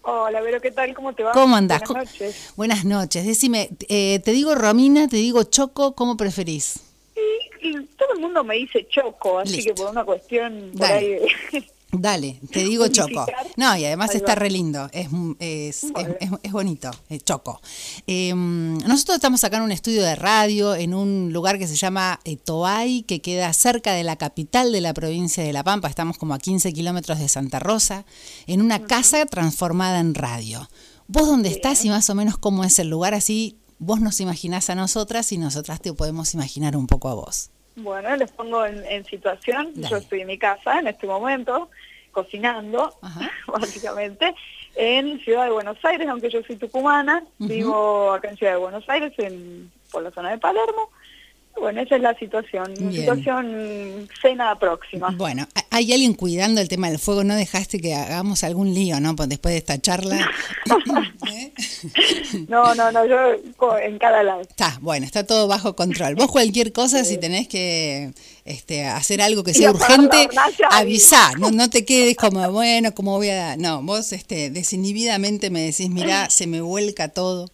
Hola, Vero, ¿qué tal? ¿Cómo te va? ¿Cómo andás? Buenas noches. Buenas noches. Decime, ¿te digo Romina, te digo Choco? ¿Cómo preferís? Y todo el mundo me dice Choco, así que Listo. por una cuestión por ahí Dale, de dale, te digo Choco. unificar, No, y además ahí está va. re lindo, Bueno, es bonito, Choco. Nosotros estamos acá en un estudio de radio, en un lugar que se llama Toay, que queda cerca de la capital de la provincia de La Pampa. Estamos como a 15 kilómetros de Santa Rosa, en una ujú, casa transformada en radio. ¿Vos dónde estás y bien. más o menos cómo es el lugar? Así vos nos imaginás a nosotras y nosotras te podemos imaginar un poco a vos. Bueno, les pongo en situación. Yo Dale. estoy en mi casa en este momento, cocinando, Ajá. básicamente, en Ciudad de Buenos Aires, aunque yo soy tucumana, Ujú. vivo acá en Ciudad de Buenos Aires, por la zona de Palermo. Bueno, esa es la situación, una Bien. situación cena próxima. Bueno, hay alguien cuidando el tema del fuego, no dejaste que hagamos algún lío, ¿no? Pues después de esta charla. ¿Eh? No, no, no, yo en cada lado. Está, bueno, está todo bajo control. Vos cualquier cosa, si tenés que hacer algo que Y sea apagar la urgente, hornalla ahí. avisá, no te quedes como, bueno, ¿cómo voy a...? No, vos desinhibidamente me decís, mirá, se me vuelca todo.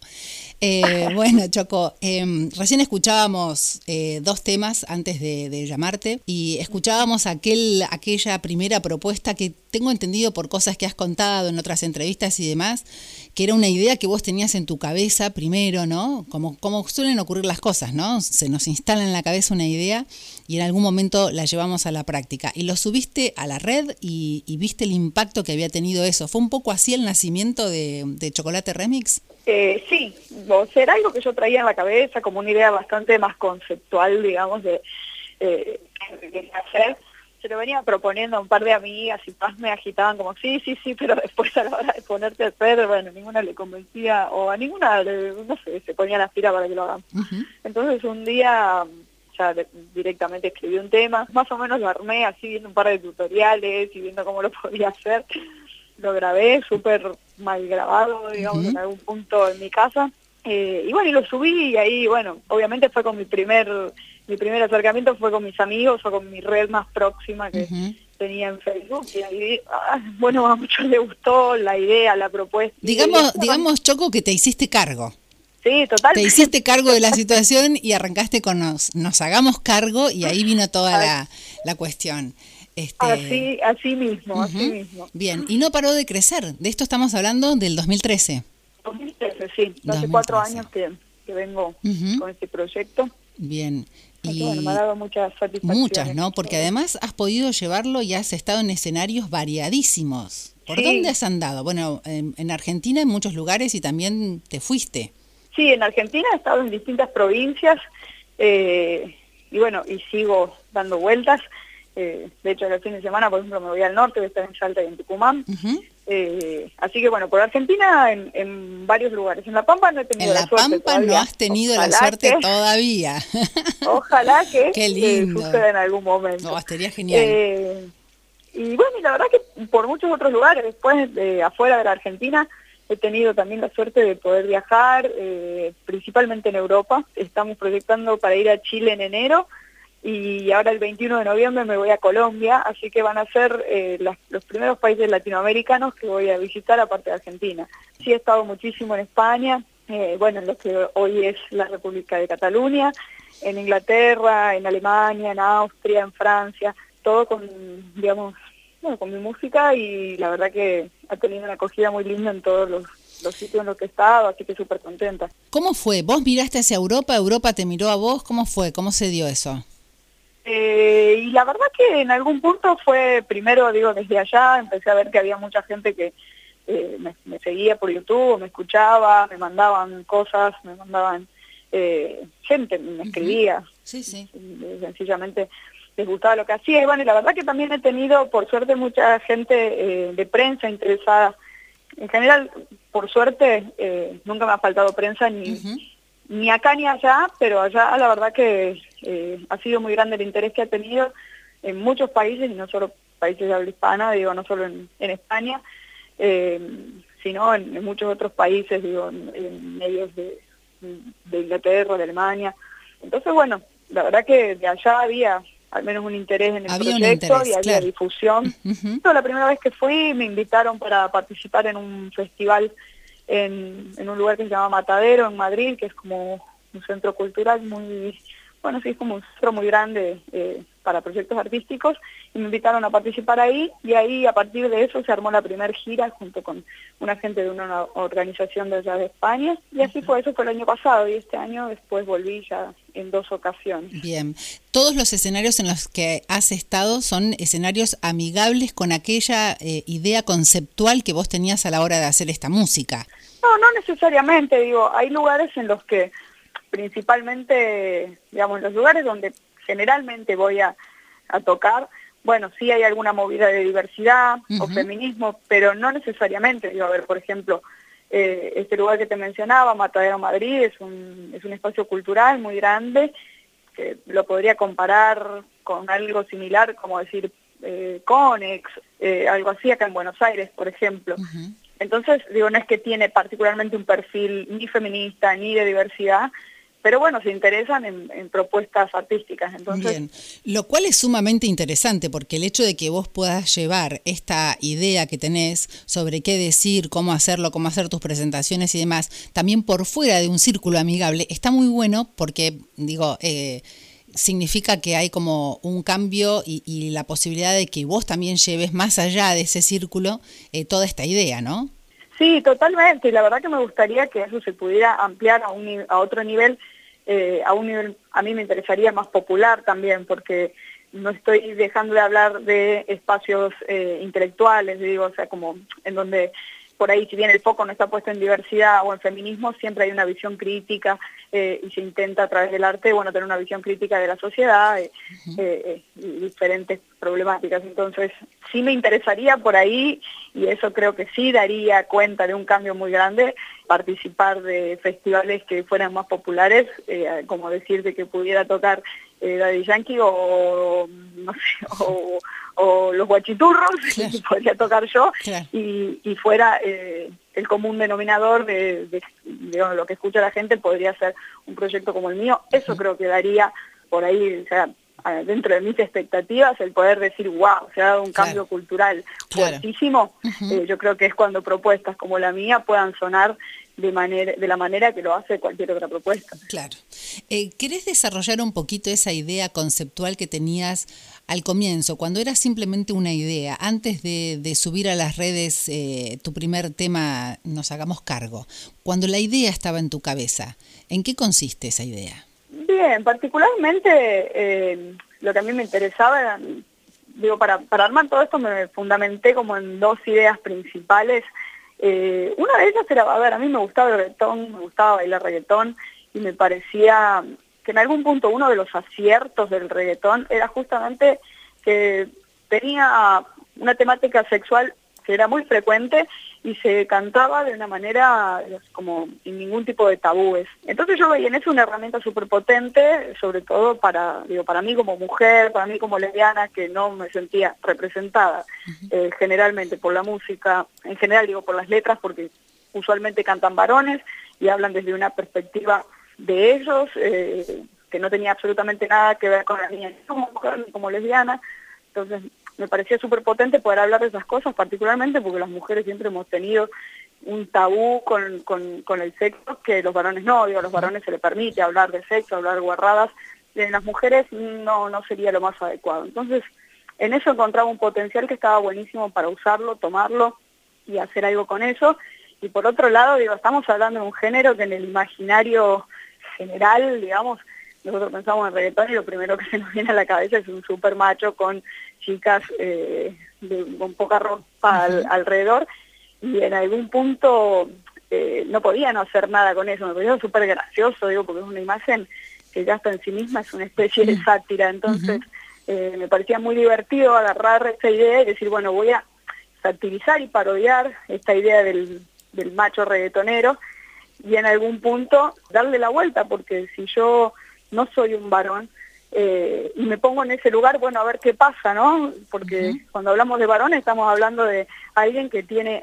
Bueno, Choco, recién escuchábamos dos temas antes de llamarte y escuchábamos aquella primera propuesta que tengo entendido por cosas que has contado en otras entrevistas y demás, que era una idea que vos tenías en tu cabeza primero, ¿no? Como suelen ocurrir las cosas, ¿no? Se nos instala en la cabeza una idea y en algún momento la llevamos a la práctica. Y lo subiste a la red y viste el impacto que había tenido eso. ¿Fue un poco así el nacimiento de Chocolate Remix? Sí, o sea, era algo que yo traía en la cabeza como una idea bastante más conceptual, digamos, de que quería hacer. Se lo venía proponiendo a un par de amigas y más me agitaban como sí, sí, sí, pero después a la hora de ponerte a hacer, bueno, ninguna le convencía o a ninguna, no sé, se ponía las pilas para que lo hagan. Uh-huh. Entonces un día ya directamente escribí un tema, más o menos lo armé así viendo un par de tutoriales y viendo cómo lo podía hacer. Lo grabé súper mal grabado, digamos, Uh-huh. en algún punto en mi casa. Y bueno, y lo subí y ahí, bueno, obviamente fue con mi primer acercamiento fue con mis amigos o con mi red más próxima que Uh-huh. tenía en Facebook. Y ahí, bueno, a muchos les gustó la idea, la propuesta. Y después, Digamos, Choco, que te hiciste cargo. sí, Te totalmente. hiciste cargo de la situación y arrancaste con nos hagamos cargo y ahí vino toda la cuestión. Así mismo, así Uh-huh. mismo. Bien, y no paró de crecer. De esto estamos hablando del 2013. 2013, sí, hace 2013. 4 años que vengo Uh-huh. con este proyecto. Bien. Así que bueno, me ha Y dado muchas muchas, satisfacciones. ¿no? Porque además has podido llevarlo y has estado en escenarios variadísimos. ¿Por dónde Sí, has andado? Bueno, en Argentina en muchos lugares y también te fuiste. sí, en Argentina he estado en distintas provincias y bueno, y sigo dando vueltas. De hecho, el fin de semana, por ejemplo, me voy al norte, voy a estar en Salta y en Tucumán. Uh-huh. Así que bueno, por Argentina en varios lugares. En La Pampa no he tenido En la La suerte Pampa no todavía. has tenido la suerte todavía. Ojalá que Qué lindo. suceda en algún No, momento. estaría genial. Y bueno, y la verdad que por muchos otros lugares, después de afuera de la Argentina, he tenido también la suerte de poder viajar, principalmente en Europa. Estamos proyectando para ir a Chile en enero y ahora el 21 de noviembre me voy a Colombia, así que van a ser los primeros países latinoamericanos que voy a visitar aparte de Argentina. Sí he estado muchísimo en España, bueno, en lo que hoy es la República de Cataluña, en Inglaterra, en Alemania, en Austria, en Francia, todo con, digamos, bueno, con mi música y la verdad que ha tenido una acogida muy linda en todos los sitios en los que he estado, así que súper contenta. ¿Cómo fue? ¿Vos miraste hacia Europa? ¿Europa te miró a vos? ¿Cómo fue? ¿Cómo se dio eso? Y la verdad que en algún punto fue, primero digo, desde allá empecé a ver que había mucha gente que me seguía por YouTube, me escuchaba, me mandaban cosas, me mandaban gente, me escribía, Sí, sí. sencillamente les gustaba lo que hacía. Y bueno, y la verdad que también he tenido, por suerte, mucha gente de prensa interesada. En general, por suerte, nunca me ha faltado prensa Uh-huh. ni acá ni allá, pero allá la verdad que ha sido muy grande el interés que ha tenido en muchos países, y no solo países de habla hispana, digo, no solo en España, sino en muchos otros países, digo, en medios de Inglaterra, de Alemania. Entonces, bueno, la verdad que de allá había al menos un interés en el había proyecto un interés, y había claro. difusión. La primera vez que fui me invitaron para participar en un festival en un lugar que se llama Matadero, en Madrid, que es como un centro cultural muy, bueno, sí, es como un centro muy grande para proyectos artísticos, y me invitaron a participar ahí, y ahí a partir de eso se armó la primera gira junto con una gente de una organización de allá de España, y así fue, eso fue el año pasado, y este año después volví ya en 2 ocasiones. Bien, todos los escenarios en los que has estado son escenarios amigables con aquella idea conceptual que vos tenías a la hora de hacer esta música. No, no necesariamente, digo, hay lugares en los que principalmente, digamos, los lugares donde generalmente voy a tocar, bueno, sí hay alguna movida de diversidad o feminismo, pero no necesariamente. Digo, a ver, por ejemplo, este lugar que te mencionaba, Matadero Madrid, es un espacio cultural muy grande, que lo podría comparar con algo similar, como decir, Conex, algo así acá en Buenos Aires, por ejemplo. Entonces, digo, no es que tiene particularmente un perfil ni feminista ni de diversidad, pero bueno, se interesan en propuestas artísticas. Entonces, bien, lo cual es sumamente interesante, porque el hecho de que vos puedas llevar esta idea que tenés sobre qué decir, cómo hacerlo, cómo hacer tus presentaciones y demás, también por fuera de un círculo amigable, está muy bueno porque, digo, significa que hay como un cambio y la posibilidad de que vos también lleves más allá de ese círculo toda esta idea, ¿no? sí, totalmente, y la verdad que me gustaría que eso se pudiera ampliar a otro nivel, a mí me interesaría más popular también, porque no estoy dejando de hablar de espacios intelectuales, digo, o sea, como en donde por ahí, si bien el foco no está puesto en diversidad o en feminismo, siempre hay una visión crítica y se intenta a través del arte, bueno, tener una visión crítica de la sociedad y diferentes problemáticas. Entonces, sí me interesaría por ahí, y eso creo que sí daría cuenta de un cambio muy grande, participar de festivales que fueran más populares, como decirte que pudiera tocar Daddy Yankee o no sé, o los Guachiturros, claro, que podría tocar yo, claro, y fuera el común denominador de lo que escucha la gente, podría ser un proyecto como el mío. Eso creo que daría por ahí, o sea, dentro de mis expectativas, el poder decir, wow, se ha dado un cambio cultural fuertísimo. Yo creo que es cuando propuestas como la mía puedan sonar de la manera que lo hace cualquier otra propuesta. Claro. ¿Querés desarrollar un poquito esa idea conceptual que tenías al comienzo, cuando era simplemente una idea, antes de subir a las redes tu primer tema, Nos hagamos cargo? Cuando la idea estaba en tu cabeza, ¿en qué consiste esa idea? Bien, particularmente lo que a mí me interesaba era, digo, para armar todo esto me fundamenté como en 2 ideas principales. Una de ellas era, a ver, a mí me gustaba el reggaetón, me gustaba bailar reggaetón, y me parecía que en algún punto uno de los aciertos del reggaetón era justamente que tenía una temática sexual que era muy frecuente y se cantaba de una manera como sin ningún tipo de tabúes. Entonces yo veía en eso una herramienta súper potente, sobre todo para mí como mujer, para mí como lesbiana, que no me sentía representada generalmente por la música, en general digo por las letras, porque usualmente cantan varones y hablan desde una perspectiva de ellos, que no tenía absolutamente nada que ver con la niña como mujer ni como lesbiana. Entonces me parecía súper potente poder hablar de esas cosas, particularmente porque las mujeres siempre hemos tenido un tabú con el sexo que los varones no. Digo, a los varones se les permite hablar de sexo, hablar guarradas, y en las mujeres no sería lo más adecuado. Entonces en eso encontraba un potencial que estaba buenísimo para usarlo, tomarlo y hacer algo con eso. Y por otro lado, digo, estamos hablando de un género que en el imaginario general, digamos, nosotros pensamos en reggaetón y lo primero que se nos viene a la cabeza es un super macho con chicas con poca ropa alrededor, y en algún punto no podía no hacer nada con eso. Me pareció súper gracioso, digo, porque es una imagen que ya hasta en sí misma es una especie de sátira. Entonces me parecía muy divertido agarrar esa idea y decir, bueno, voy a satirizar y parodiar esta idea del macho reggaetonero, y en algún punto darle la vuelta, porque si yo no soy un varón y me pongo en ese lugar, bueno, a ver qué pasa, ¿no? Porque cuando hablamos de varones estamos hablando de alguien que tiene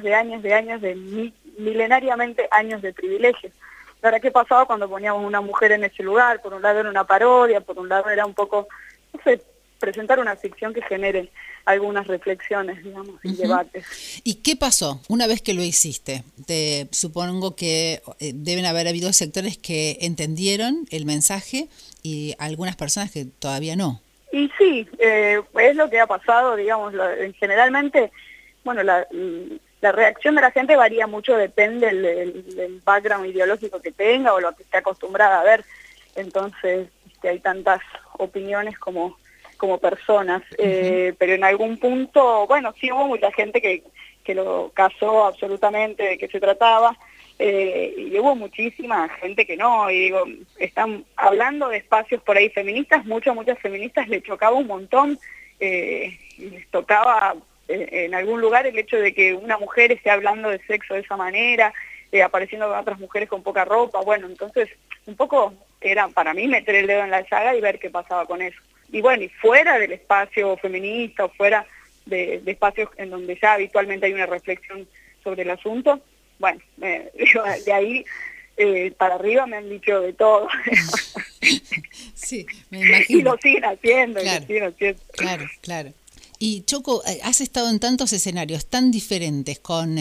milenariamente años de privilegios. Ahora, ¿qué pasaba cuando poníamos una mujer en ese lugar? Por un lado era una parodia, por un lado era un poco no sé, presentar una ficción que genere algunas reflexiones, digamos, y debates. ¿Y qué pasó una vez que lo hiciste? Supongo que deben haber habido sectores que entendieron el mensaje y algunas personas que todavía no. Y sí, es lo que ha pasado, digamos, generalmente, bueno, la reacción de la gente varía mucho, depende del background ideológico que tenga o lo que esté acostumbrada a ver. Entonces, hay tantas opiniones como personas, pero en algún punto, bueno, sí hubo mucha gente que lo casó absolutamente de qué se trataba, y hubo muchísima gente que no, y digo, están hablando de espacios por ahí feministas, muchas feministas les chocaba un montón, y les tocaba en algún lugar el hecho de que una mujer esté hablando de sexo de esa manera, apareciendo con otras mujeres con poca ropa, bueno, entonces un poco era para mí meter el dedo en la llaga y ver qué pasaba con eso. Y bueno, y fuera del espacio feminista o fuera de espacios en donde ya habitualmente hay una reflexión sobre el asunto, bueno, de ahí para arriba me han dicho de todo. Sí, me imagino. Y lo siguen haciendo, claro, y lo siguen haciendo. Claro, claro. Y Choco, has estado en tantos escenarios tan diferentes, con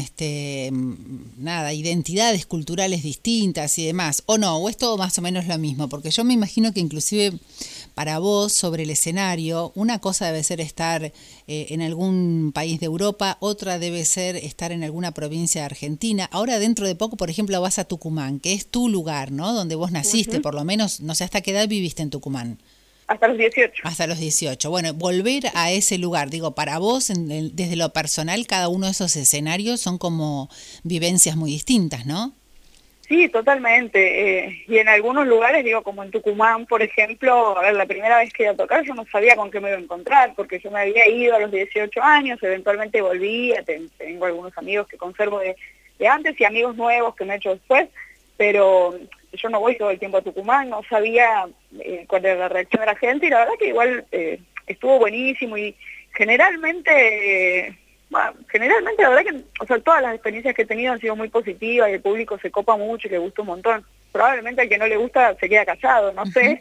identidades culturales distintas y demás, o no, o es todo más o menos lo mismo, porque yo me imagino que inclusive para vos sobre el escenario, una cosa debe ser estar en algún país de Europa, otra debe ser estar en alguna provincia de Argentina. Ahora dentro de poco, por ejemplo, vas a Tucumán, que es tu lugar, ¿no? Donde vos naciste, por lo menos, no sé hasta qué edad viviste en Tucumán. Hasta los 18. Hasta los 18. Bueno, volver a ese lugar, digo, para vos, desde lo personal, cada uno de esos escenarios son como vivencias muy distintas, ¿no? Sí, totalmente. Y en algunos lugares, digo, como en Tucumán, por ejemplo, a ver, la primera vez que iba a tocar yo no sabía con qué me iba a encontrar, porque yo me había ido a los 18 años, eventualmente volví, tengo algunos amigos que conservo de antes y amigos nuevos que me he hecho después, pero yo no voy todo el tiempo a Tucumán, no sabía cuál era la reacción de la gente y la verdad que igual estuvo buenísimo y generalmente... Bueno, generalmente la verdad que, o sea, todas las experiencias que he tenido han sido muy positivas y el público se copa mucho y le gusta un montón. Probablemente al que no le gusta se queda callado, no sé,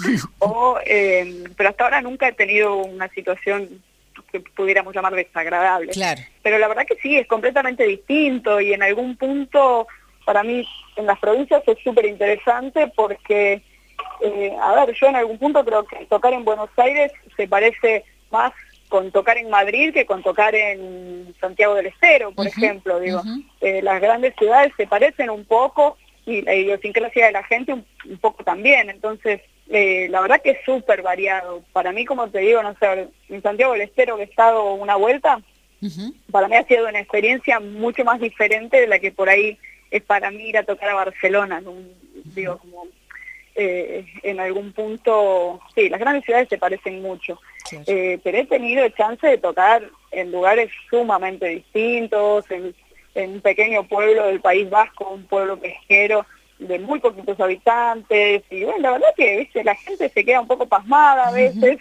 pero hasta ahora nunca he tenido una situación que pudiéramos llamar desagradable. Claro. Pero la verdad que sí, es completamente distinto y en algún punto, para mí, en las provincias es súper interesante porque, a ver, yo en algún punto creo que tocar en Buenos Aires se parece más con tocar en Madrid que con tocar en Santiago del Estero, por ejemplo, digo. Las grandes ciudades se parecen un poco y la idiosincrasia de la gente un poco también, entonces la verdad que es súper variado. Para mí, como te digo, no sé, en Santiago del Estero que he estado una vuelta, para mí ha sido una experiencia mucho más diferente de la que por ahí es para mí ir a tocar a Barcelona, digo, como... en algún punto, sí, las grandes ciudades se parecen mucho, claro. Pero he tenido chance de tocar en lugares sumamente distintos, en un pequeño pueblo del País Vasco, un pueblo pesquero de muy poquitos habitantes, y bueno, la verdad que, ¿viste? La gente se queda un poco pasmada a veces,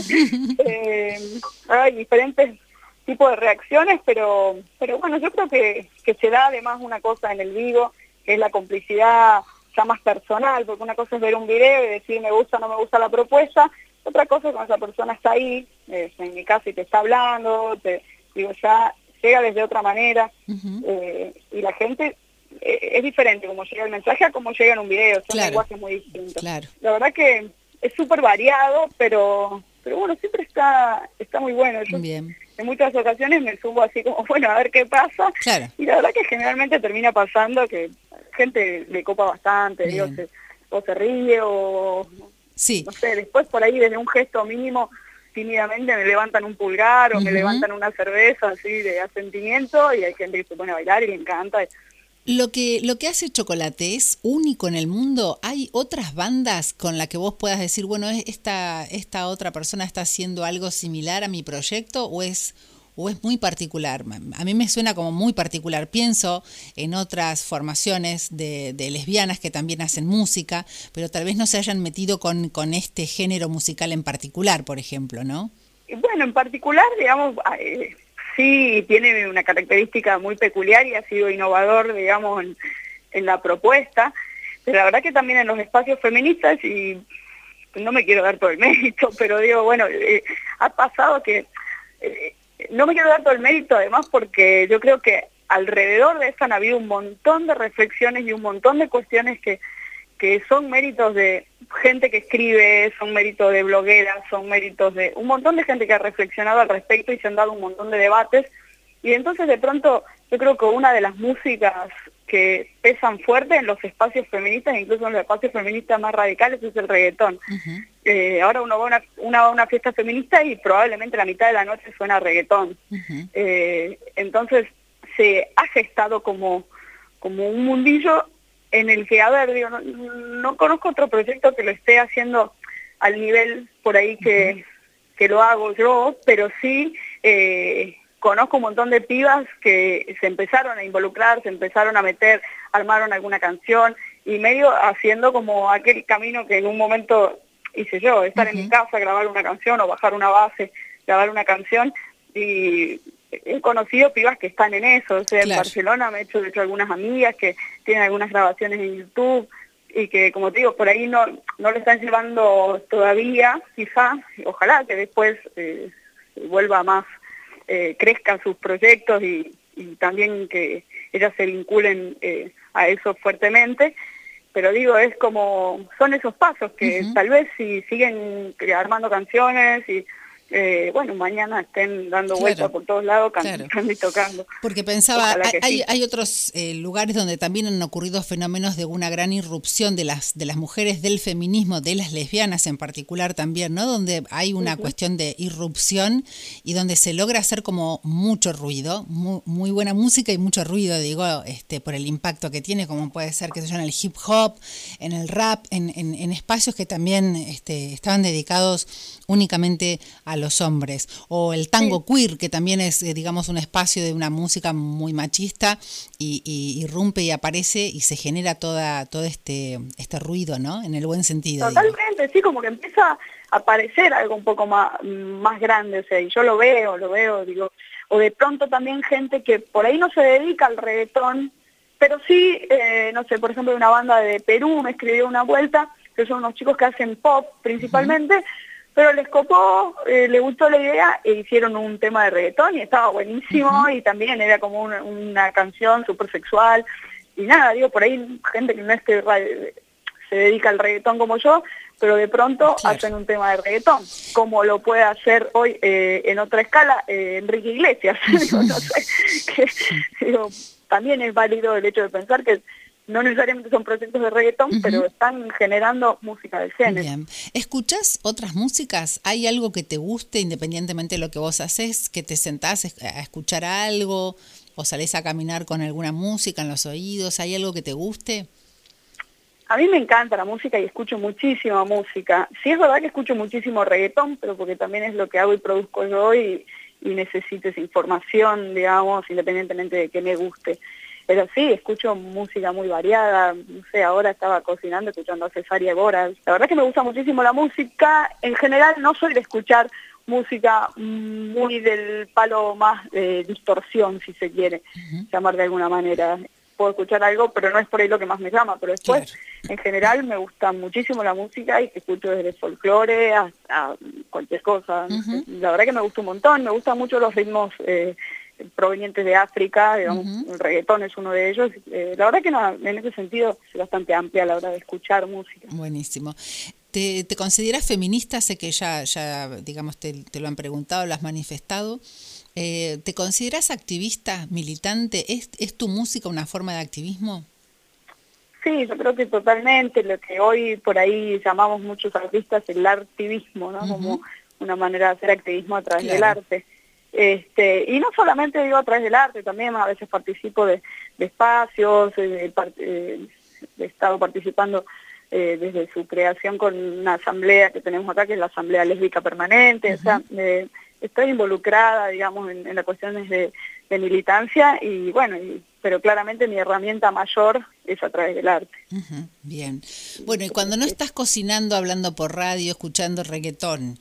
hay diferentes tipos de reacciones, pero bueno, yo creo que se da además una cosa en el vivo, que es la complicidad ya más personal, porque una cosa es ver un video y decir me gusta o no me gusta la propuesta, otra cosa es cuando esa persona está ahí, en mi caso, y te está hablando, digo, ya llega desde otra manera, y la gente es diferente como llega el mensaje a como llega en un video, son lenguajes muy distintos. Claro. La verdad que es súper variado, pero bueno, siempre está muy bueno. Yo en muchas ocasiones me subo así como, bueno, a ver qué pasa, y la verdad que generalmente termina pasando que gente le copa bastante, digo, o se ríe o no sé, después por ahí desde un gesto mínimo tímidamente me levantan un pulgar o me levantan una cerveza así de asentimiento y hay gente que se pone a bailar y le encanta. Lo que hace Chocolate es único en el mundo. ¿Hay otras bandas con las que vos puedas decir, bueno, esta otra persona está haciendo algo similar a mi proyecto o es muy particular? A mí me suena como muy particular. Pienso en otras formaciones de lesbianas que también hacen música, pero tal vez no se hayan metido con este género musical en particular, por ejemplo, ¿no? Bueno, en particular, digamos, sí tiene una característica muy peculiar y ha sido innovador, digamos, en la propuesta, pero la verdad que también en los espacios feministas y no me quiero dar todo el mérito, pero digo, bueno, ha pasado que no me quiero dar todo el mérito, además, porque yo creo que alrededor de esto han habido un montón de reflexiones y un montón de cuestiones que son méritos de gente que escribe, son méritos de blogueras, son méritos de un montón de gente que ha reflexionado al respecto y se han dado un montón de debates. Y entonces de pronto yo creo que una de las músicas que pesan fuerte en los espacios feministas, incluso en los espacios feministas más radicales, es el reggaetón. Ahora uno va a una fiesta feminista y probablemente la mitad de la noche suena reggaetón. Entonces se ha gestado como un mundillo en el que, a ver, digo, no conozco otro proyecto que lo esté haciendo al nivel por ahí que lo hago yo, pero sí conozco un montón de pibas que se empezaron a involucrar, se empezaron a meter, armaron alguna canción y medio haciendo como aquel camino que en un momento hice yo, estar en mi casa, grabar una canción o bajar una base, grabar una canción, y he conocido pibas que están en eso, o sea, en Barcelona me he hecho, de hecho, algunas amigas que tienen algunas grabaciones en YouTube y que, como te digo, por ahí no lo están llevando todavía, quizá, ojalá que después vuelva más, crezcan sus proyectos y también que ellas se vinculen a eso fuertemente, pero digo, es como, son esos pasos que tal vez si siguen armando canciones y bueno, mañana estén dando vueltas por todos lados, cantando y tocando. Porque pensaba, hay otros lugares donde también han ocurrido fenómenos de una gran irrupción de las mujeres, del feminismo, de las lesbianas en particular también, ¿no? Donde hay una cuestión de irrupción y donde se logra hacer como mucho ruido, muy buena música y mucho ruido, digo, por el impacto que tiene, como puede ser, que se llama el hip hop, en el rap, en espacios que también estaban dedicados únicamente a los hombres, o el tango queer, que también es, digamos, un espacio de una música muy machista y irrumpe y aparece y se genera todo este ruido, ¿no? En el buen sentido. Totalmente, sí, como que empieza a aparecer algo un poco más grande, o sea, y yo lo veo, digo, o de pronto también gente que por ahí no se dedica al reggaetón, pero sí, no sé, por ejemplo, una banda de Perú me escribió una vuelta, que son unos chicos que hacen pop principalmente, pero les copó, les gustó la idea e hicieron un tema de reggaetón y estaba buenísimo y también era como una canción súper sexual y nada, digo, por ahí gente que no es que se dedica al reggaetón como yo, pero de pronto hacen un tema de reggaetón, como lo puede hacer hoy en otra escala Enrique Iglesias. Digo, no sé, digo, también es válido el hecho de pensar que no necesariamente son proyectos de reggaetón, pero están generando música del género. Bien. ¿Escuchás otras músicas? ¿Hay algo que te guste independientemente de lo que vos haces? ¿Que te sentás a escuchar algo o salís a caminar con alguna música en los oídos? ¿Hay algo que te guste? A mí me encanta la música y escucho muchísima música. Sí es verdad que escucho muchísimo reggaetón, pero porque también es lo que hago y produzco yo y necesito esa información, digamos, independientemente de que me guste. Pero sí, escucho música muy variada, no sé, ahora estaba cocinando escuchando a Cesárea Gómez. La verdad es que me gusta muchísimo la música. En general no soy de escuchar música muy del palo más de distorsión, si se quiere llamar de alguna manera. Puedo escuchar algo, pero no es por ahí lo que más me llama. Pero después, en general, me gusta muchísimo la música y que escucho desde folclore hasta cualquier cosa. La verdad que me gusta un montón, me gustan mucho los ritmos provenientes de África, digamos, el reggaetón es uno de ellos. La verdad que no, en ese sentido es bastante amplia a la hora de escuchar música. Buenísimo. ¿Te consideras feminista? Sé que ya digamos, te lo han preguntado, lo has manifestado. ¿Te consideras activista, militante? ¿Es tu música una forma de activismo? Sí, yo creo que totalmente, lo que hoy por ahí llamamos muchos artistas el artivismo, ¿no? Como una manera de hacer activismo a través del arte. Y no solamente digo a través del arte, también a veces participo de espacios, he estado participando desde su creación con una asamblea que tenemos acá, que es la Asamblea Lésbica Permanente, o sea, estoy involucrada, digamos, en las cuestiones de militancia y bueno, pero claramente mi herramienta mayor es a través del arte. Bien. Bueno, y cuando no estás cocinando, hablando por radio, escuchando reggaetón,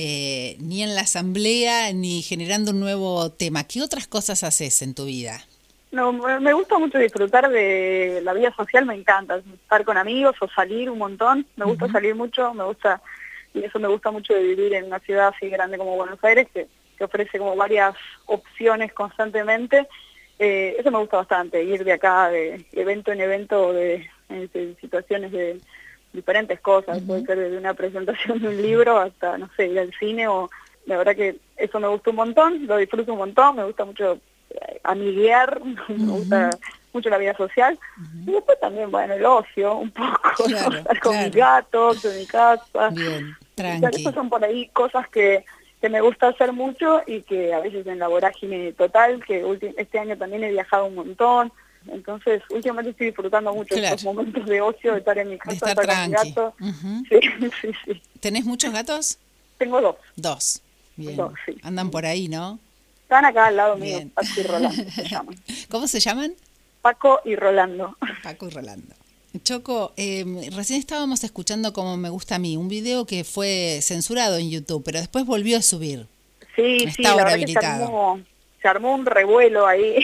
ni en la asamblea, ni generando un nuevo tema, ¿qué otras cosas haces en tu vida? No, me gusta mucho disfrutar de la vida social, me encanta estar con amigos o salir un montón, me gusta salir mucho, me gusta y eso me gusta mucho de vivir en una ciudad así grande como Buenos Aires, que ofrece como varias opciones constantemente. Eso me gusta bastante, ir de acá de evento en evento, de situaciones de diferentes cosas, puede ser desde una presentación de un libro hasta, no sé, ir al cine, o la verdad que eso me gusta un montón, lo disfruto un montón, me gusta mucho amiguear, me gusta mucho la vida social, y después también, bueno, el ocio, un poco, claro, ¿no? Estar con mis gatos, en mi casa. Bien, tranqui. O sea, esas son por ahí cosas que me gusta hacer mucho y que a veces en la vorágine total, que este año también he viajado un montón, entonces últimamente estoy disfrutando mucho estos momentos de ocio, de estar en mi casa, de estar con mi gato. Sí. ¿Tenés muchos gatos? Tengo dos. Dos, bien. Dos, sí. Andan por ahí, ¿no? Están acá al lado Bien. mío, Paco y Rolando se llaman. ¿Cómo se llaman? Paco y Rolando. Paco y Rolando. Choco, recién estábamos escuchando Como me gusta a mí, un video que fue censurado en YouTube, pero después volvió a subir. Sí, está la ahora verdad habilitado. que se armó un revuelo ahí,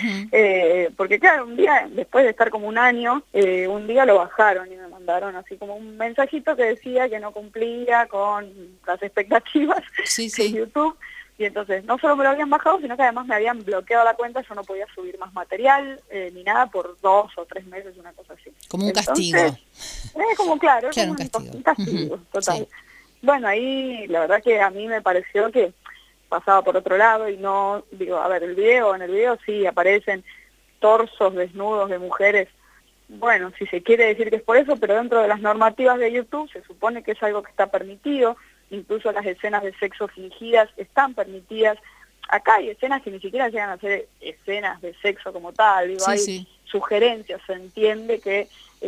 porque claro, un día, después de estar como un año, un día lo bajaron y me mandaron así como un mensajito que decía que no cumplía con las expectativas de YouTube. Y entonces no solo me lo habían bajado, sino que además me habían bloqueado la cuenta, yo no podía subir más material, ni nada, por 2 o 3 meses, una cosa así. Como un castigo. Como claro, como un castigo total. Sí. Bueno, ahí la verdad que a mí me pareció que pasaba por otro lado y no, digo, a ver, en el video sí aparecen torsos desnudos de mujeres. Bueno, si se quiere decir que es por eso, pero dentro de las normativas de YouTube se supone que es algo que está permitido. Incluso las escenas de sexo fingidas están permitidas. Acá hay escenas que ni siquiera llegan a ser escenas de sexo como tal, digo, hay sugerencias, se entiende que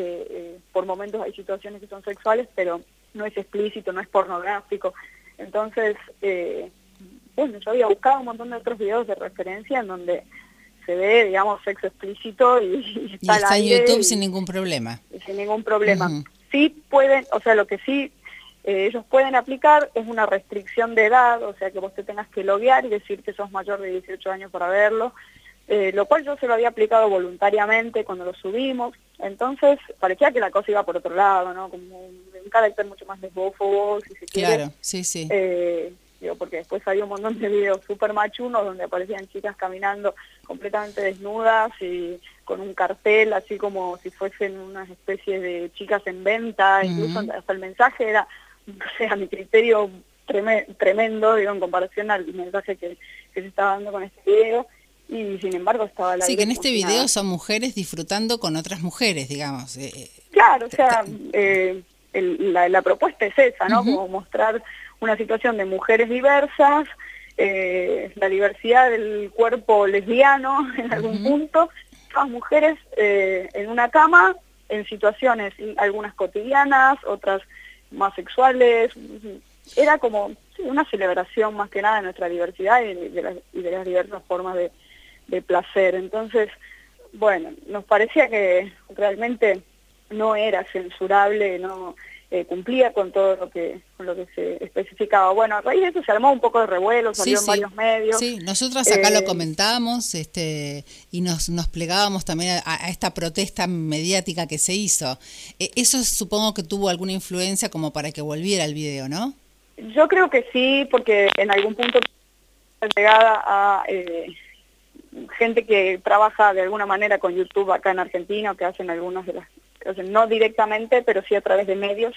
por momentos hay situaciones que son sexuales, pero no es explícito, no es pornográfico. Entonces, bueno, yo había buscado un montón de otros videos de referencia en donde se ve, digamos, sexo explícito y está en YouTube sin ningún problema. Sin ningún problema. Sí pueden, o sea, lo que sí ellos pueden aplicar es una restricción de edad, o sea que vos te tengas que loguear y decir que sos mayor de 18 años para verlo, lo cual yo se lo había aplicado voluntariamente cuando lo subimos, entonces parecía que la cosa iba por otro lado, ¿no? Como un carácter mucho más lesbófobo, si se quiere. Claro, sí. Digo, porque después había un montón de videos súper machunos donde aparecían chicas caminando completamente desnudas y con un cartel así como si fuesen unas especies de chicas en venta, incluso hasta el mensaje era, o sea, a mi criterio tremendo, digo, en comparación al mensaje que se estaba dando con este video, y sin embargo estaba la... Sí, que en este video son mujeres disfrutando con otras mujeres, digamos. Claro, o sea, la propuesta es esa, ¿no? Como mostrar una situación de mujeres diversas, la diversidad del cuerpo lesbiano en algún punto, todas mujeres en una cama, en situaciones, algunas cotidianas, otras más sexuales. Era como una celebración más que nada de nuestra diversidad y de las diversas formas de placer. Entonces, bueno, nos parecía que realmente no era censurable, no cumplía con todo lo que se especificaba. Bueno, a raíz de eso se armó un poco de revuelo, salió en varios medios. Sí, nosotras acá lo comentábamos y nos plegábamos también a esta protesta mediática que se hizo. Eso supongo que tuvo alguna influencia como para que volviera el video, ¿no? Yo creo que sí, porque en algún punto llegada a gente que trabaja de alguna manera con YouTube acá en Argentina, o que hacen algunas de las... no directamente, pero sí a través de medios,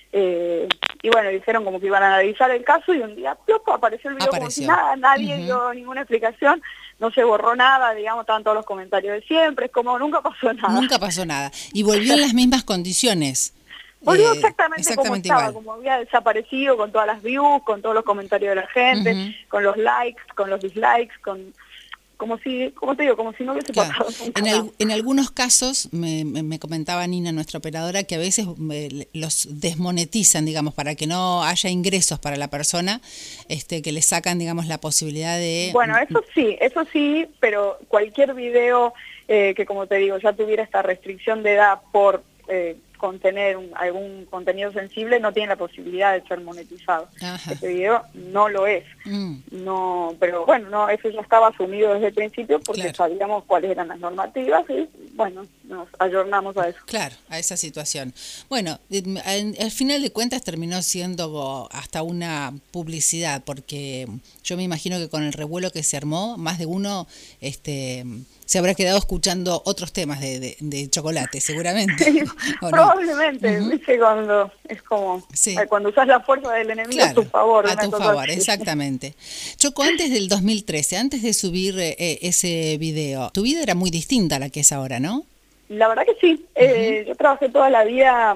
y bueno, dijeron como que iban a analizar el caso y un día ¡plop! Apareció el video como si nada, nadie dio ninguna explicación, no se borró nada, digamos, estaban todos los comentarios de siempre, es como nunca pasó nada. Nunca pasó nada, y volvió en las mismas condiciones. Volvió exactamente como estaba, igual. Como había desaparecido, con todas las views, con todos los comentarios de la gente, con los likes, con los dislikes, como si no hubiese pasado nunca. En algunos casos, me comentaba Nina, nuestra operadora, que a veces los desmonetizan, digamos, para que no haya ingresos para la persona, que le sacan, digamos, la posibilidad de... Bueno, eso sí, pero cualquier video que, como te digo, ya tuviera esta restricción de edad por contener algún contenido sensible, no tiene la posibilidad de ser monetizado. Este video no lo es. No, pero bueno, no, eso ya estaba asumido desde el principio porque sabíamos cuáles eran las normativas y bueno, nos ayornamos a eso. Claro, a esa situación. Bueno, al final de cuentas terminó siendo hasta una publicidad, porque yo me imagino que con el revuelo que se armó, más de uno se habrá quedado escuchando otros temas de Chocolate, seguramente. Probablemente, ¿No? viste, cuando es como sí. Cuando usas la fuerza del enemigo claro, a tu favor. A tu favor, exactamente. Choco, antes del 2013, antes de subir ese video, tu vida era muy distinta a la que es ahora, ¿no? La verdad que sí. Yo trabajé toda la vida,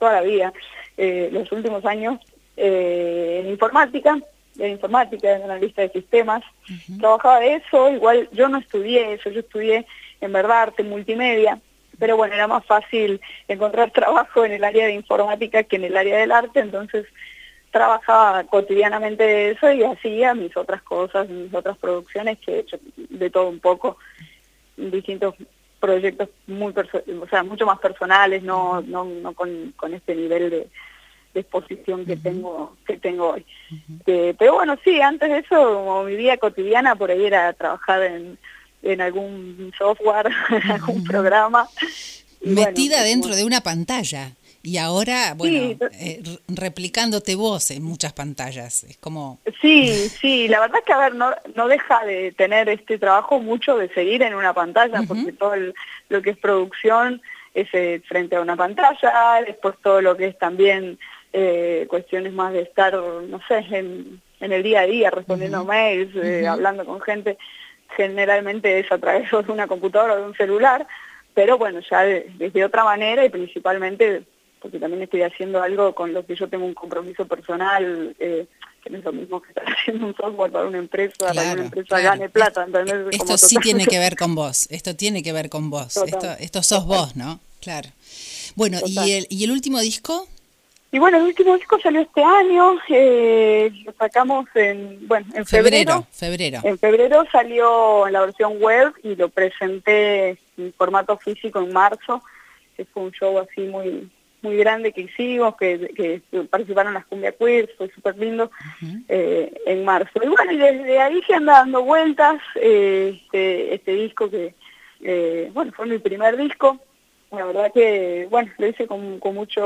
los últimos años en informática, en analista de sistemas. Trabajaba de eso, igual yo no estudié eso, yo estudié en verdad arte multimedia, pero bueno, era más fácil encontrar trabajo en el área de informática que en el área del arte, entonces trabajaba cotidianamente de eso y hacía mis otras cosas, mis otras producciones, que he hecho de todo un poco, distintos proyectos mucho más personales, no con este nivel de exposición que tengo hoy. Pero bueno, sí, antes de eso, como mi vida cotidiana por ahí era trabajar en algún software, en algún programa. Y metida dentro de una pantalla. Y ahora, bueno, sí, replicándote vos en muchas pantallas, es como... Sí, la verdad es que, a ver, no deja de tener este trabajo mucho de seguir en una pantalla, porque todo lo que es producción es frente a una pantalla, después todo lo que es también cuestiones más de estar, no sé, en el día a día, respondiendo mails, hablando con gente, generalmente es a través de una computadora o de un celular, pero bueno, ya desde otra manera y principalmente... porque también estoy haciendo algo con lo que yo tengo un compromiso personal, que no es lo mismo que estar haciendo un software para una empresa, para que una empresa gane plata. ¿Entendés? Esto sí tiene que ver con vos, esto tiene que ver con vos, esto sos vos, ¿no? Claro. Bueno, ¿y el último disco? Y bueno, el último disco salió este año, lo sacamos en febrero. En febrero salió en la versión web y lo presenté en formato físico en marzo, que fue un show así muy grande que hicimos, que participaron las Cumbia Queers, fue súper lindo, en marzo. Y bueno, y desde ahí se anda dando vueltas, este disco que, fue mi primer disco, la verdad que, bueno, lo hice con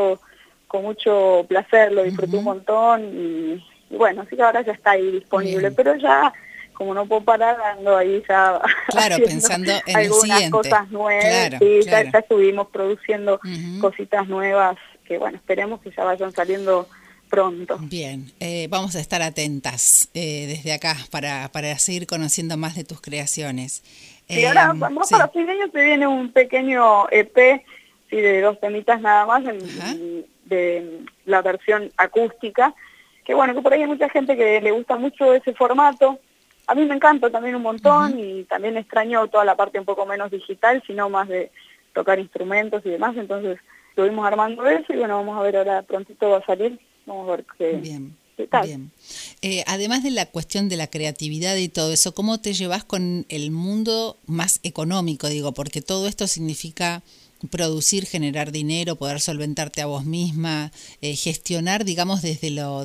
mucho placer, lo disfruté un montón, y bueno, así que ahora ya está ahí disponible, Bien. pero ya... como no puedo parar, ando ahí ya pensando en algunas el siguiente. cosas nuevas, claro. Ya estuvimos produciendo cositas nuevas que bueno, esperemos que ya vayan saliendo pronto. Bien, vamos a estar atentas desde acá para seguir conociendo más de tus creaciones. Y ahora, para fin de año te viene un pequeño EP, de 2 temitas nada más, de la versión acústica, que bueno, que por ahí hay mucha gente que le gusta mucho ese formato. A mí me encanta también un montón y también extraño toda la parte un poco menos digital, sino más de tocar instrumentos y demás, entonces estuvimos armando eso y bueno, vamos a ver ahora, prontito va a salir, vamos a ver qué tal. Bien. Además de la cuestión de la creatividad y todo eso, ¿cómo te llevas con el mundo más económico? Digo, porque todo esto significa producir, generar dinero, poder solventarte a vos misma, gestionar, digamos, desde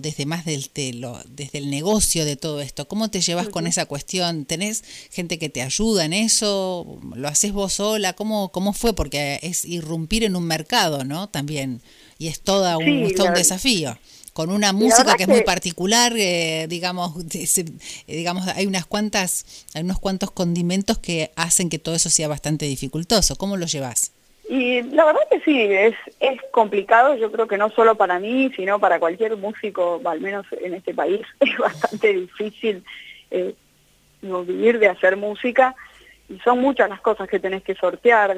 el negocio de todo esto. ¿Cómo te llevas con esa cuestión? ¿Tenés gente que te ayuda en eso? ¿Lo haces vos sola? ¿Cómo fue? Porque es irrumpir en un mercado, ¿no? También. Y es todo un desafío. Con una música que es muy particular, digamos, hay unos cuantos condimentos que hacen que todo eso sea bastante dificultoso. ¿Cómo lo llevas? Y la verdad que sí, es complicado, yo creo que no solo para mí, sino para cualquier músico, al menos en este país, es bastante difícil vivir de hacer música, y son muchas las cosas que tenés que sortear,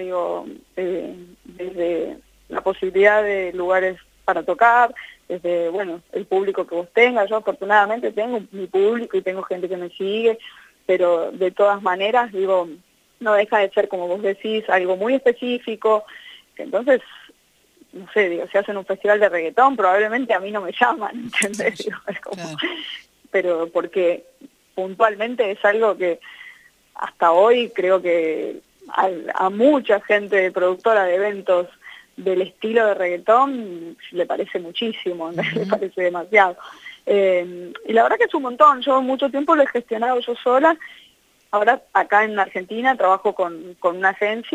desde la posibilidad de lugares para tocar, desde, el público que vos tengas. Yo afortunadamente tengo mi público y tengo gente que me sigue, pero de todas maneras, no deja de ser, como vos decís, algo muy específico, que entonces, no sé, si hacen un festival de reggaetón, probablemente a mí no me llaman, ¿entendés? Es como, pero porque puntualmente es algo que hasta hoy creo que a mucha gente productora de eventos del estilo de reggaetón le parece muchísimo, le parece demasiado. Y la verdad que es un montón, yo mucho tiempo lo he gestionado yo sola. Ahora acá en Argentina trabajo con una agencia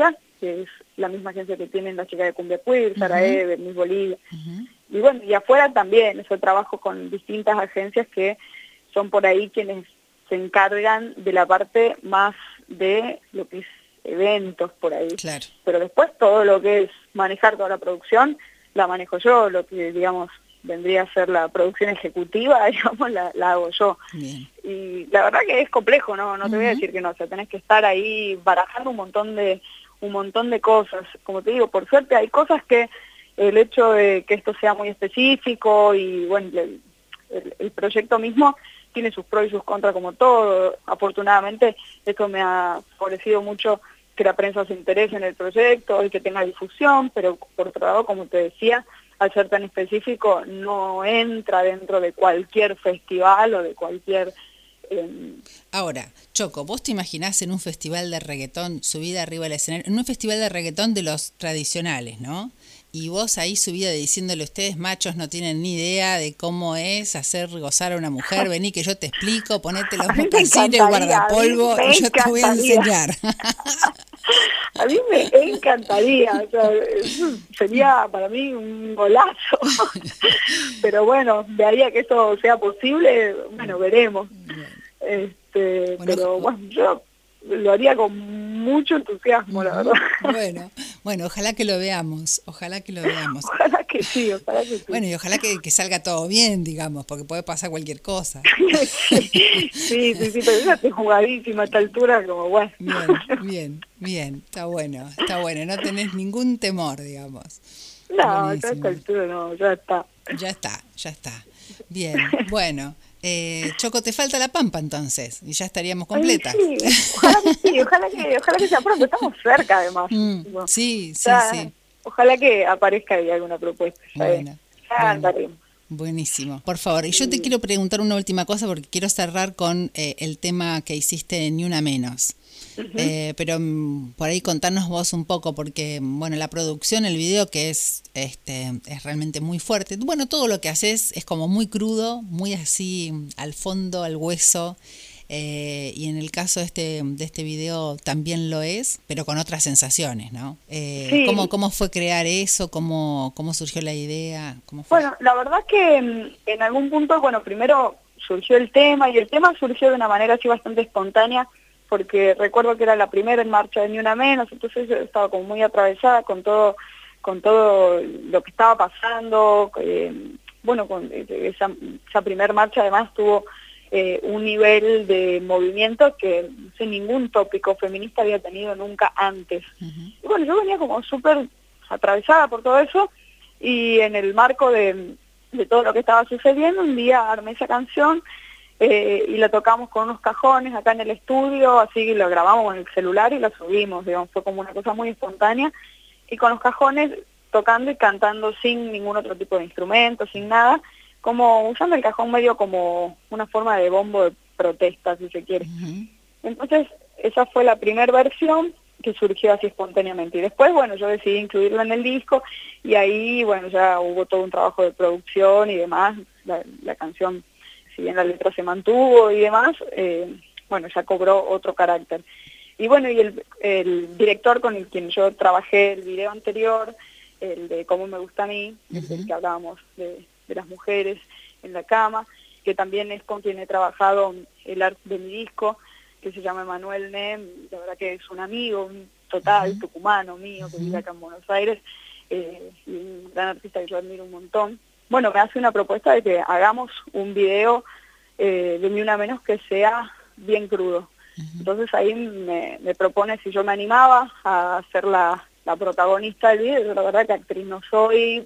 que es la misma agencia que tienen las chicas de Cumbia Queer, Sara Eber, Miss Bolivia. Y bueno, y afuera también, yo trabajo con distintas agencias que son por ahí quienes se encargan de la parte más de lo que es eventos por ahí. Claro. Pero después todo lo que es manejar toda la producción, la manejo yo, lo que digamos vendría a ser la producción ejecutiva, digamos, la hago yo. Bien. Y la verdad que es complejo, no te voy a decir que no, o sea, tenés que estar ahí barajando un montón de cosas. Como te digo, por suerte hay cosas que el hecho de que esto sea muy específico y bueno, el proyecto mismo tiene sus pros y sus contras como todo. Afortunadamente esto me ha favorecido mucho que la prensa se interese en el proyecto y que tenga difusión, pero por otro lado, como te decía, al ser tan específico no entra dentro de cualquier festival o de cualquier... Ahora, Choco, ¿vos te imaginás en un festival de reggaetón subida arriba del escenario? En un festival de reggaetón de los tradicionales, ¿no? Y vos ahí subida diciéndole, ustedes machos no tienen ni idea de cómo es hacer gozar a una mujer, vení que yo te explico, ponete los mocasines, el guardapolvo y yo te voy a enseñar. A mí me encantaría, o sea, sería para mí un golazo. Pero bueno, de ahí a que eso sea posible, bueno, veremos. Pero bueno, yo lo haría con mucho entusiasmo, la verdad. Bueno, ojalá que lo veamos, Ojalá que sí. Bueno, y ojalá que salga todo bien, digamos, porque puede pasar cualquier cosa. Sí, pero yo estoy jugadísima a esta altura, como bueno. Bien, está bueno, no tenés ningún temor, digamos. No, a esta altura no, ya está. Ya está. Bien, bueno. Choco, te falta la Pampa entonces, y ya estaríamos completas. Ay, sí, ojalá que sea pronto, estamos cerca además. Sí. Ojalá que aparezca ahí alguna propuesta. Bueno. Andaremos. Buenísimo, por favor. Y yo te quiero preguntar una última cosa porque quiero cerrar con el tema que hiciste en Ni Una Menos. Pero por ahí contarnos vos un poco, porque bueno, la producción, el video que es realmente muy fuerte. Bueno, todo lo que haces es como muy crudo, muy así al fondo, al hueso. Y en el caso de este video también lo es, pero con otras sensaciones, ¿no? Sí. ¿Cómo fue crear eso? ¿Cómo surgió la idea? ¿Cómo fue? Bueno, la verdad que en algún punto, bueno, primero surgió el tema, y el tema surgió de una manera así bastante espontánea, porque recuerdo que era la primera en marcha de Ni Una Menos, entonces yo estaba como muy atravesada con todo lo que estaba pasando. Bueno, con esa primer marcha además tuvo un nivel de movimiento que no sé, ningún tópico feminista había tenido nunca antes. Y bueno, yo venía como súper atravesada por todo eso, y en el marco de todo lo que estaba sucediendo, un día armé esa canción y la tocamos con unos cajones acá en el estudio, así que lo grabamos con el celular y la subimos, digamos, fue como una cosa muy espontánea, y con los cajones tocando y cantando sin ningún otro tipo de instrumento, sin nada, como usando el cajón medio como una forma de bombo de protesta, si se quiere. Entonces, esa fue la primera versión que surgió así espontáneamente. Y después, bueno, yo decidí incluirla en el disco, y ahí, bueno, ya hubo todo un trabajo de producción y demás. La canción, si bien la letra se mantuvo y demás, bueno, ya cobró otro carácter. Y bueno, y el director con el quien yo trabajé el video anterior, el de Cómo Me Gusta a Mí, es el que hablábamos de las mujeres en la cama, que también es con quien he trabajado el arte de mi disco, que se llama Emanuel Nem, la verdad que es un amigo, un total tucumano mío, que vive acá en Buenos Aires, y un gran artista que yo admiro un montón. Bueno, me hace una propuesta de que hagamos un video de Ni Una Menos que sea bien crudo. Entonces ahí me propone si yo me animaba a ser la protagonista del video. Yo la verdad que actriz no soy,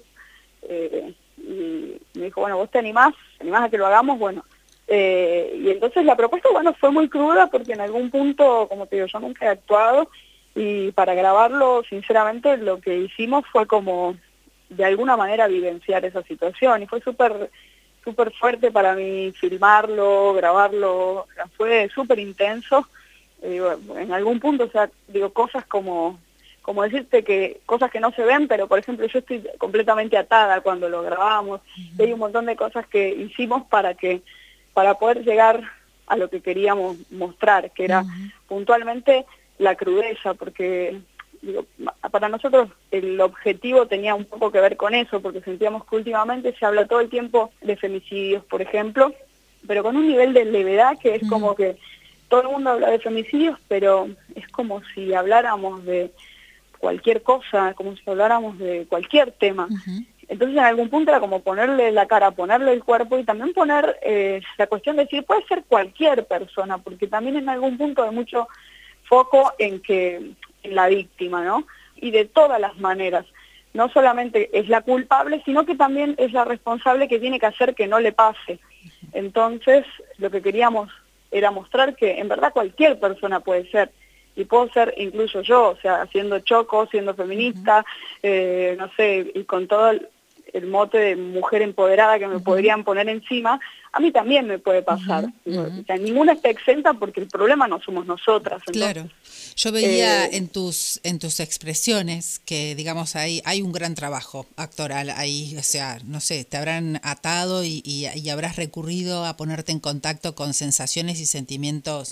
y me dijo, bueno, ¿vos te animás a que lo hagamos? Bueno, y entonces la propuesta, bueno, fue muy cruda, porque en algún punto, como te digo, yo nunca he actuado, y para grabarlo, sinceramente, lo que hicimos fue como, de alguna manera, vivenciar esa situación, y fue súper fuerte para mí filmarlo, grabarlo, o sea, fue súper intenso. En algún punto, o sea, digo, cosas como decirte que cosas que no se ven, pero por ejemplo yo estoy completamente atada cuando lo grabamos, y hay un montón de cosas que hicimos para poder llegar a lo que queríamos mostrar, que era puntualmente la crudeza, porque digo, para nosotros el objetivo tenía un poco que ver con eso, porque sentíamos que últimamente se habla todo el tiempo de femicidios, por ejemplo, pero con un nivel de levedad que es como que todo el mundo habla de femicidios, pero es como si habláramos de cualquier cosa, como si habláramos de cualquier tema. Entonces en algún punto era como ponerle la cara, ponerle el cuerpo y también poner la cuestión de decir, puede ser cualquier persona, porque también en algún punto hay mucho foco en la víctima, ¿no? Y de todas las maneras. No solamente es la culpable, sino que también es la responsable que tiene que hacer que no le pase. Entonces lo que queríamos era mostrar que en verdad cualquier persona puede ser. Y puedo ser incluso yo, o sea, siendo choco, siendo feminista, no sé, y con todo el mote de mujer empoderada que me podrían poner encima, a mí también me puede pasar. O sea, ninguna está exenta porque el problema no somos nosotras. Entonces, claro. Yo veía en tus expresiones que, digamos, hay un gran trabajo actoral ahí, o sea, no sé, te habrán atado y habrás recurrido a ponerte en contacto con sensaciones y sentimientos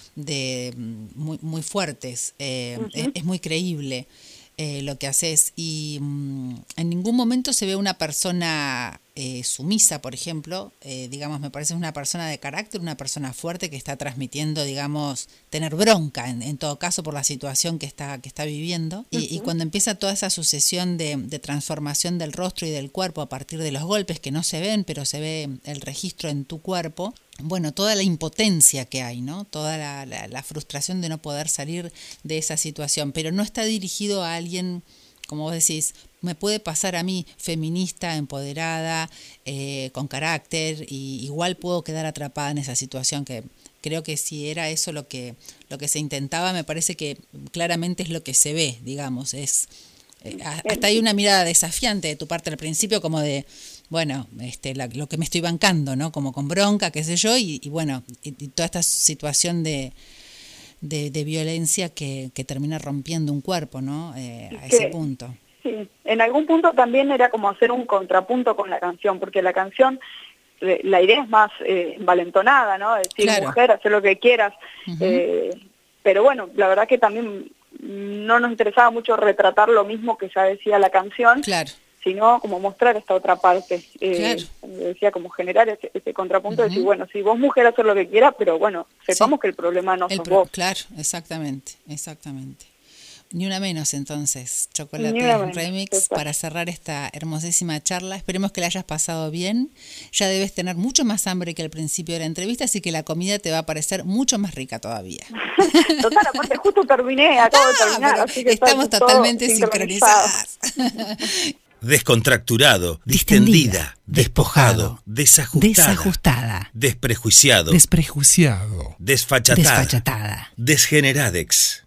muy, muy fuertes. Es muy creíble lo que haces y en ningún momento se ve una persona sumisa, por ejemplo, digamos, me parece una persona de carácter, una persona fuerte que está transmitiendo, digamos, tener bronca en todo caso por la situación que está viviendo y cuando empieza toda esa sucesión de transformación del rostro y del cuerpo a partir de los golpes que no se ven, pero se ve el registro en tu cuerpo, bueno, toda la impotencia que hay, ¿no? Toda la frustración de no poder salir de esa situación, pero no está dirigido a alguien, como vos decís, me puede pasar a mí, feminista, empoderada, con carácter, y igual puedo quedar atrapada en esa situación, que creo que si era eso lo que se intentaba, me parece que claramente es lo que se ve, digamos, hasta hay una mirada desafiante de tu parte al principio, como de, bueno, lo que me estoy bancando, ¿no? Como con bronca, qué sé yo, y bueno, y toda esta situación de violencia que termina rompiendo un cuerpo, ¿no? A ese punto. Sí, en algún punto también era como hacer un contrapunto con la canción, porque la canción, la idea es más valentonada, ¿no? Decir, claro, mujer, hacer lo que quieras, pero bueno, la verdad que también no nos interesaba mucho retratar lo mismo que ya decía la canción, claro, sino como mostrar esta otra parte, claro, decía, como generar ese contrapunto de decir, bueno, si vos mujer hacer lo que quieras, pero bueno, sepamos que el problema no sos vos. Claro, exactamente. Ni una menos entonces, Chocolate Remix, para cerrar esta hermosísima charla. Esperemos que la hayas pasado bien. Ya debes tener mucho más hambre que al principio de la entrevista, así que la comida te va a parecer mucho más rica todavía. Total, aparte justo terminé, acabo de terminar. Así que estamos totalmente sincronizadas. Descontracturado, distendida, despojado, desajustada, desprejuiciado, desfachatada, desgeneradex.